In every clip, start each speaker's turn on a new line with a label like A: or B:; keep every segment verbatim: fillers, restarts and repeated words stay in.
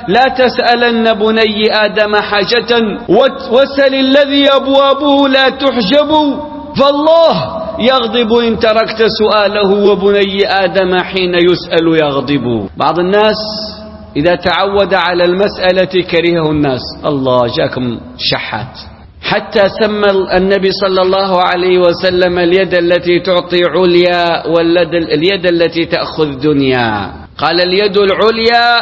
A: لا تسألن بني آدم حاجة واسأل الذي أبوابه لا تحجب، فالله يغضب إن تركت سؤاله، وبني آدم حين يسأل يغضب. بعض الناس إذا تعود على المسألة كرهه الناس. الله جاكم شحات، حتى سمى النبي صلى الله عليه وسلم اليد التي تعطي عليا واليد التي تأخذ دنيا. قال اليد العليا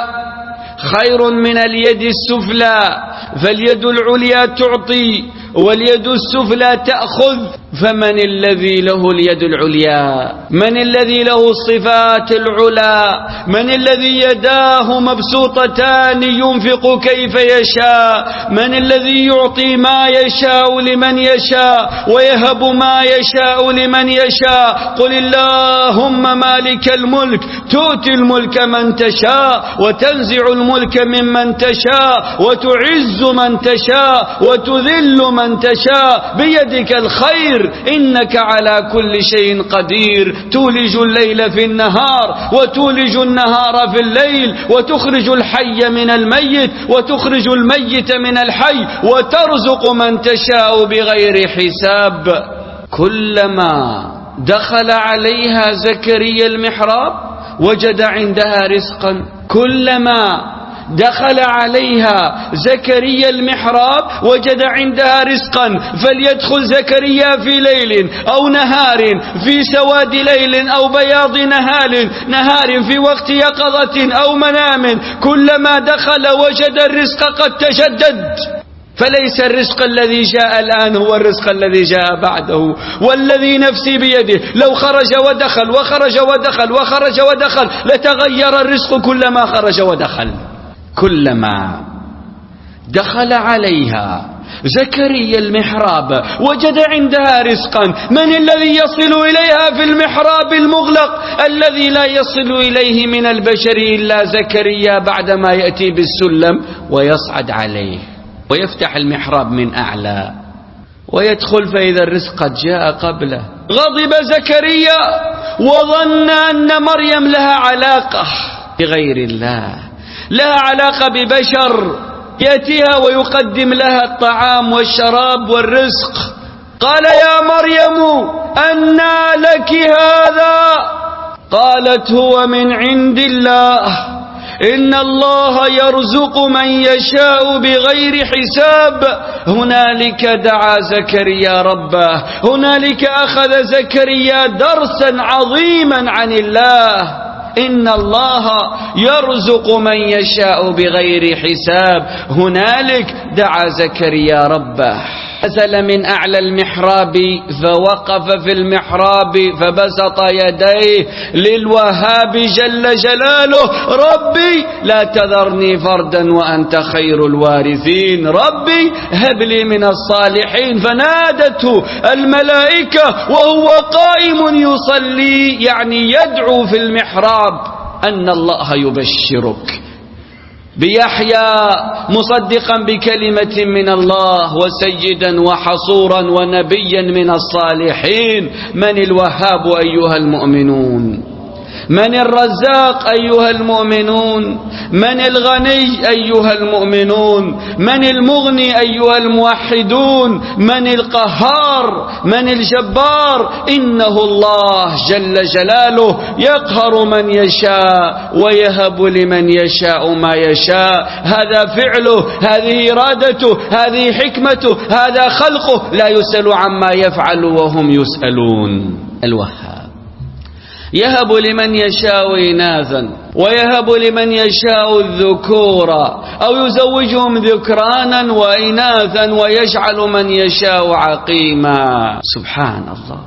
A: خير من اليد السفلى، فاليد العليا تعطي واليد السفلى تأخذ. فمن الذي له اليد العليا؟ من الذي له الصفات العلا؟ من الذي يداه مبسوطتان ينفق كيف يشاء؟ من الذي يعطي ما يشاء لمن يشاء ويهب ما يشاء لمن يشاء؟ قل اللهم مالك الملك تؤتي الملك من تشاء وتنزع الملك ممن تشاء وتعز من تشاء وتذل من تشاء، بيدك الخير إنك على كل شيء قدير. تولج الليل في النهار وتولج النهار في الليل، وتخرج الحي من الميت وتخرج الميت من الحي، وترزق من تشاء بغير حساب. كلما دخل عليها زكريا المحراب وجد عندها رزقا. كلما دخل عليها زكريا المحراب وجد عندها رزقا، فليدخل زكريا في ليل أو نهار، في سواد ليل أو بياض نهار نهار في وقت يقظة أو منام، كلما دخل وجد الرزق قد تجدد. فليس الرزق الذي جاء الآن هو الرزق الذي جاء بعده. والذي نفسي بيده لو خرج ودخل وخرج ودخل وخرج ودخل لتغير الرزق كلما خرج ودخل. كلما دخل عليها زكريا المحراب وجد عندها رزقا. من الذي يصل إليها في المحراب المغلق الذي لا يصل إليه من البشر إلا زكريا بعدما يأتي بالسلم ويصعد عليه ويفتح المحراب من أعلى ويدخل فإذا الرزق قد جاء قبله. غضب زكريا وظن أن مريم لها علاقة بغير الله، لها علاقة ببشر، يأتيها ويقدم لها الطعام والشراب والرزق. قال يا مريم أنى لك هذا؟ قالت هو من عند الله، إن الله يرزق من يشاء بغير حساب. هنالك دعا زكريا ربه، هنالك أخذ زكريا درسا عظيما عن الله. إن الله يرزق من يشاء بغير حساب. هنالك دعا زكريا ربه، نزل من أعلى المحراب فوقف في المحراب فبسط يديه للوهاب جل جلاله: ربي لا تذرني فردا وأنت خير الوارثين، ربي هب لي من الصالحين. فنادته الملائكة وهو قائم يصلي، يعني يدعو في المحراب، أن الله يبشرك بيحيى مصدقا بكلمة من الله وسيدا وحصورا ونبيا من الصالحين. من الوهاب أيها المؤمنون؟ من الرزاق أيها المؤمنون؟ من الغني أيها المؤمنون؟ من المغني أيها الموحدون؟ من القهار؟ من الجبار؟ إنه الله جل جلاله يقهر من يشاء ويهب لمن يشاء ما يشاء. هذا فعله، هذه إرادته، هذه حكمته، هذا خلقه، لا يسأل عما يفعل وهم يسألون. الوهاب يهب لمن يشاء إناثا ويهب لمن يشاء الذكور أو يزوجهم ذكرانا وإناثا ويجعل من يشاء عقيما. سبحان الله.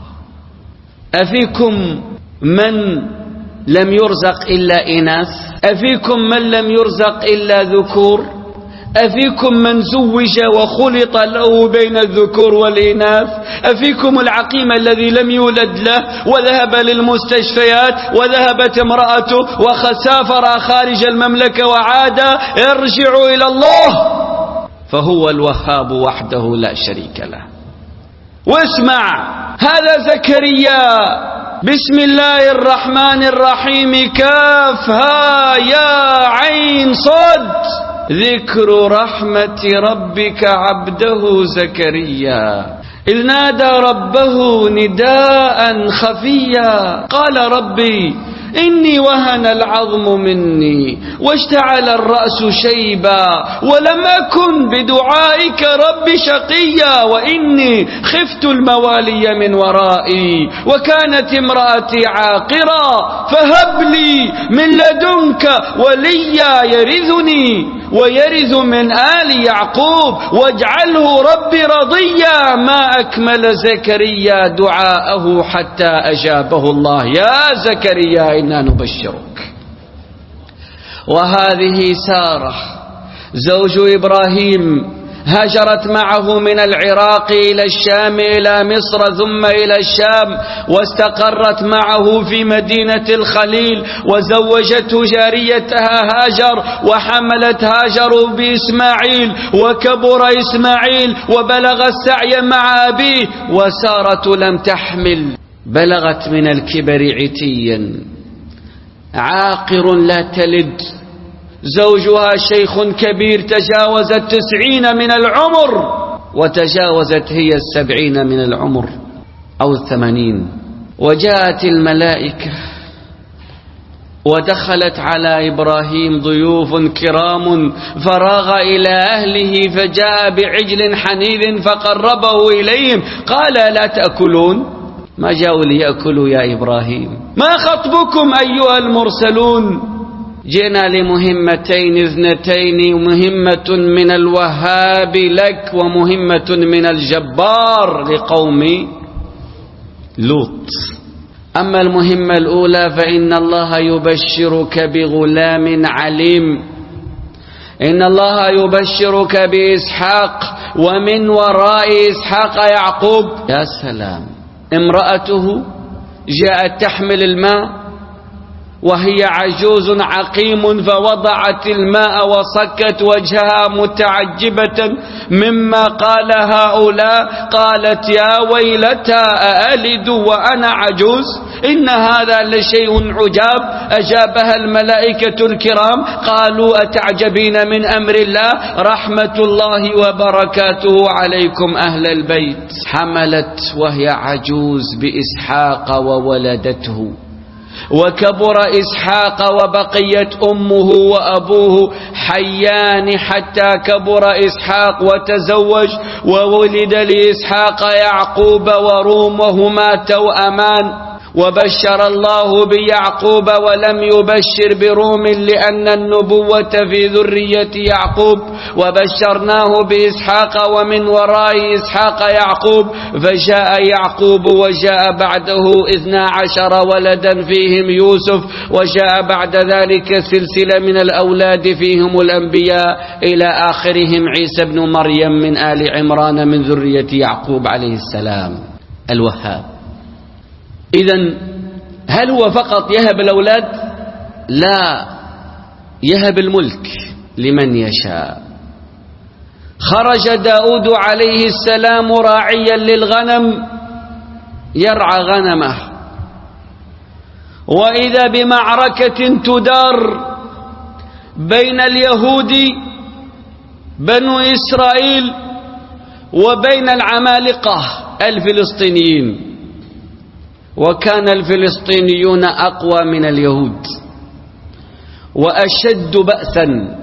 A: أفيكم من لم يرزق إلا إناث؟ أفيكم من لم يرزق إلا ذكور؟ أفيكم من زوج وخلط له بين الذكور والإناث؟ أفيكم العقيم الذي لم يولد له وذهب للمستشفيات وذهبت امرأته وسافر خارج المملكة وعاد يرجع إلى الله؟ فهو الوهاب وحده لا شريك له. واسمع، هذا زكريا، بسم الله الرحمن الرحيم، كاف ها يا عين صاد. ذكر رحمة ربك عبده زكريا إذ نادى ربه نداء خفيا قال ربي إني وهن العظم مني واشتعل الرأس شيبا ولم أكن بدعائك رب شقيا وإني خفت الموالي من ورائي وكانت امرأتي عاقرا فهب لي من لدنك وليا يرثني ويرث من آل يعقوب واجعله رب رضيا ما أكمل زكريا دعاءه حتى أجابه الله يا زكريا إنا نبشرك. وهذه سارة زوج إبراهيم هاجرت معه من العراق إلى الشام إلى مصر ثم إلى الشام واستقرت معه في مدينة الخليل وزوجته جاريتها هاجر وحملت هاجر بإسماعيل وكبر إسماعيل وبلغ السعي مع أبيه وسارة لم تحمل بلغت من الكبر عتيا عاقر لا تلد زوجها شيخ كبير تجاوز التسعين من العمر وتجاوزت هي السبعين من العمر أو الثمانين وجاءت الملائكة ودخلت على إبراهيم ضيوف كرام فراغ إلى أهله فجاء بعجل حنيذ فقربه إليهم قال لا تأكلون ما جاءوا ليأكلوا يا إبراهيم ما خطبكم أيها المرسلون جئنا لمهمتين اثنتين مهمة من الوهاب لك ومهمة من الجبار لقوم لوط. أما المهمة الأولى فإن الله يبشرك بغلام عليم إن الله يبشرك بإسحاق ومن وراء إسحاق يعقوب. يا سلام. امرأته جاءت تحمل الماء وهي عجوز عقيم فوضعت الماء وصكت وجهها متعجبة مما قال هؤلاء قالت يا ويلتى أألد وأنا عجوز إن هذا لشيء عجاب. أجابها الملائكة الكرام قالوا أتعجبين من أمر الله رحمة الله وبركاته عليكم أهل البيت. حملت وهي عجوز بإسحاق وولدته وكبر إسحاق وبقيت أمه وأبوه حيان حتى كبر إسحاق وتزوج وولد لإسحاق يعقوب وروم وهما توأمان. وبشر الله بيعقوب ولم يبشر بروم لأن النبوة في ذرية يعقوب. وبشرناه بإسحاق ومن وراء إسحاق يعقوب فجاء يعقوب وجاء بعده اثنا عشر ولدا فيهم يوسف وجاء بعد ذلك سلسلة من الأولاد فيهم الأنبياء إلى آخرهم عيسى بن مريم من آل عمران من ذرية يعقوب عليه السلام الوهاب. إذن هل هو فقط يهب الأولاد؟ لا، يهب الملك لمن يشاء. خرج داود عليه السلام راعيا للغنم يرعى غنمه وإذا بمعركة تدار بين اليهود بنو إسرائيل وبين العمالقة الفلسطينيين وكان الفلسطينيون أقوى من اليهود وأشد بأسا.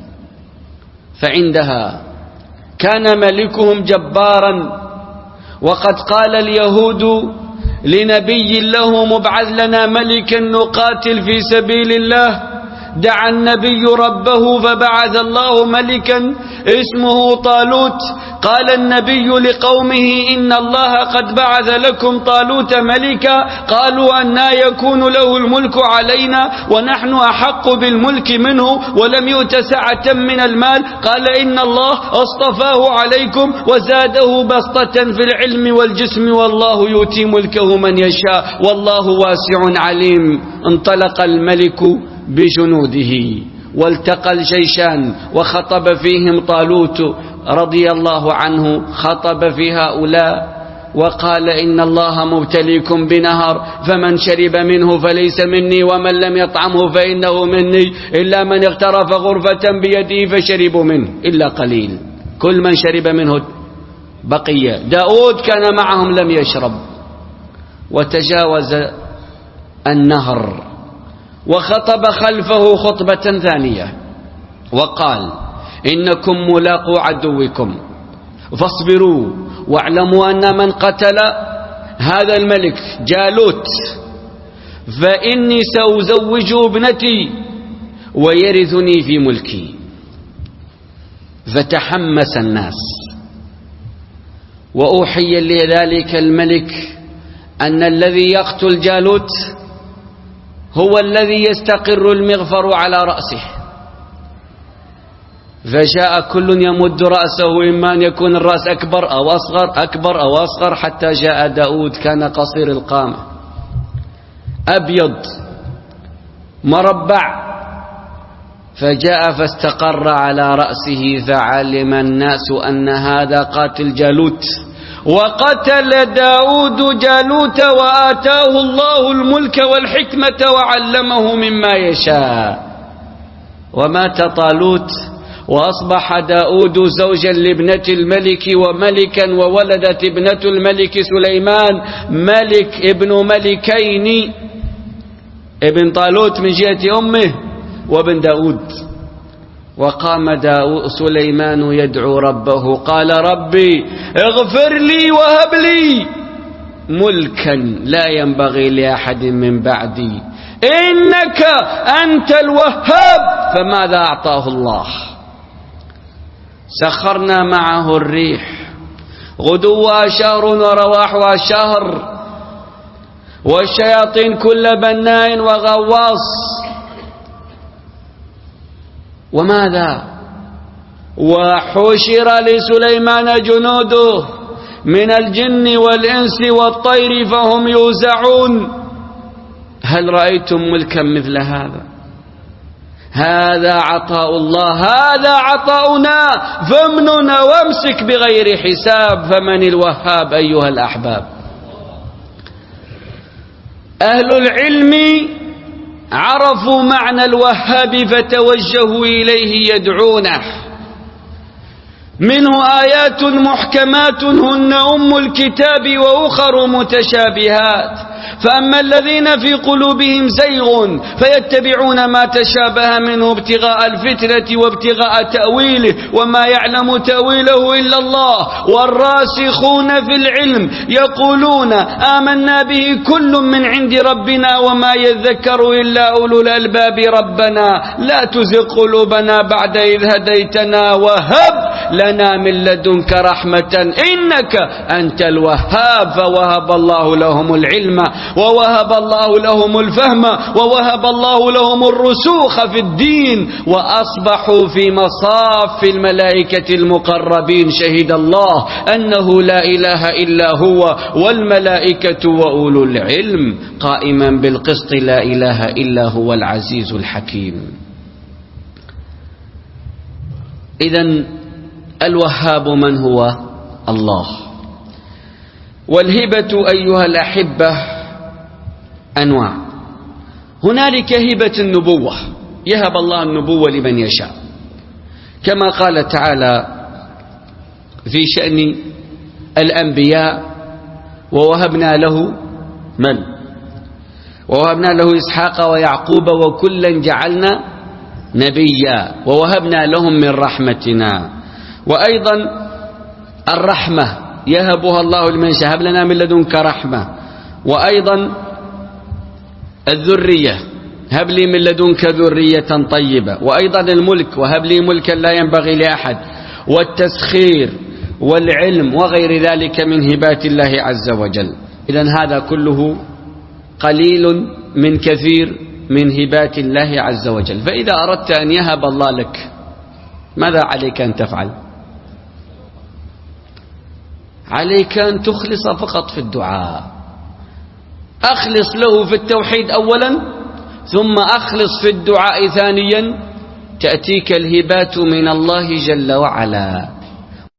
A: فعندها كان ملكهم جبارا وقد قال اليهود لنبي له مبعث لنا ملكا نقاتل في سبيل الله. دعا النبي ربه فبعث الله ملكا اسمه طالوت. قال النبي لقومه إن الله قد بعث لكم طالوت ملكا. قالوا أنى يكون له الملك علينا ونحن أحق بالملك منه ولم يؤت سعة من المال. قال إن الله اصطفاه عليكم وزاده بسطة في العلم والجسم والله يؤتي ملكه من يشاء والله واسع عليم. انطلق الملك بجنوده والتقى الجيشان وخطب فيهم طالوت رضي الله عنه. خطب في هؤلاء وقال إن الله مبتليكم بنهر فمن شرب منه فليس مني ومن لم يطعمه فإنه مني إلا من اغترف غرفة بيده فشربوا منه إلا قليل. كل من شرب منه بقية. داود كان معهم لم يشرب وتجاوز النهر وخطب خلفه خطبة ثانية وقال إنكم ملاقوا عدوكم فاصبروا واعلموا أن من قتل هذا الملك جالوت فإني سأزوجه ابنتي ويرثني في ملكي. فتحمس الناس وأوحي لذلك الملك أن الذي يقتل جالوت هو الذي يستقر المغفر على رأسه. فجاء كل يمد رأسه، إما أن يكون الرأس أكبر أو أصغر أكبر أو أصغر، حتى جاء داود كان قصير القامة أبيض مربع، فجاء فاستقر على رأسه فعلم الناس أن هذا قاتل جالوت. وقتل داود جالوت وآتاه الله الملك والحكمة وعلمه مما يشاء. ومات طالوت وأصبح داود زوجا لابنة الملك وملكا، وولدت ابنة الملك سليمان ملك ابن ملكين، ابن طالوت من جهة أمه وابن داود. وقام داود سليمان يدعو ربه قال ربي اغفر لي وهب لي ملكا لا ينبغي لأحد من بعدي إنك أنت الوهاب. فماذا أعطاه الله؟ سخرنا معه الريح غدوها شهر ورواحها شهر والشياطين كل بناء وغواص. وماذا؟ وحشر لسليمان جنوده من الجن والإنس والطير فهم يوزعون. هل رأيتم ملكا مثل هذا؟ هذا عطاء الله، هذا عطاؤنا، فامنن وامسك بغير حساب. فمن الوهاب أيها الأحباب؟ أهل العلم عرفوا معنى الوهاب فتوجهوا إليه يدعونه. منه آيات محكمات هن أم الكتاب وأخر متشابهات. فأما الذين في قلوبهم زيغ فيتبعون ما تشابه منه ابتغاء الفتنة وابتغاء تأويله وما يعلم تأويله إلا الله. والراسخون في العلم يقولون آمنا به كل من عند ربنا وما يذكر إلا أولو الألباب. ربنا لا تزغ قلوبنا بعد إذ هديتنا وهب لنا من لدنك رحمة إنك أنت الوهاب. فوهب الله لهم العلم ووهب الله لهم الفهم ووهب الله لهم الرسوخ في الدين وأصبحوا في مصاف الملائكة المقربين. شهد الله أنه لا إله إلا هو والملائكة وأولو العلم قائما بالقسط لا إله إلا هو العزيز الحكيم. إذن الوهاب من هو؟ الله. والهبة أيها الأحبة أنواع. هنالك هبة النبوة، يهب الله النبوة لمن يشاء، كما قال تعالى في شأن الأنبياء ووهبنا له من؟ ووهبنا له إسحاق ويعقوب وكلا جعلنا نبيا ووهبنا لهم من رحمتنا. وأيضا الرحمة يهبها الله لمن يشاء، هب لنا من لدنك رحمة. وأيضا الذرية، هب لي من لدنك ذرية طيبة. وأيضا الملك، وهب لي ملكا لا ينبغي لأحد. والتسخير والعلم وغير ذلك من هبات الله عز وجل. إذن هذا كله قليل من كثير من هبات الله عز وجل. فإذا أردت أن يهب الله لك ماذا عليك أن تفعل؟ عليك أن تخلص فقط في الدعاء. أخلص له في التوحيد أولا، ثم أخلص في الدعاء ثانيا، تأتيك الهبات من الله جل وعلا.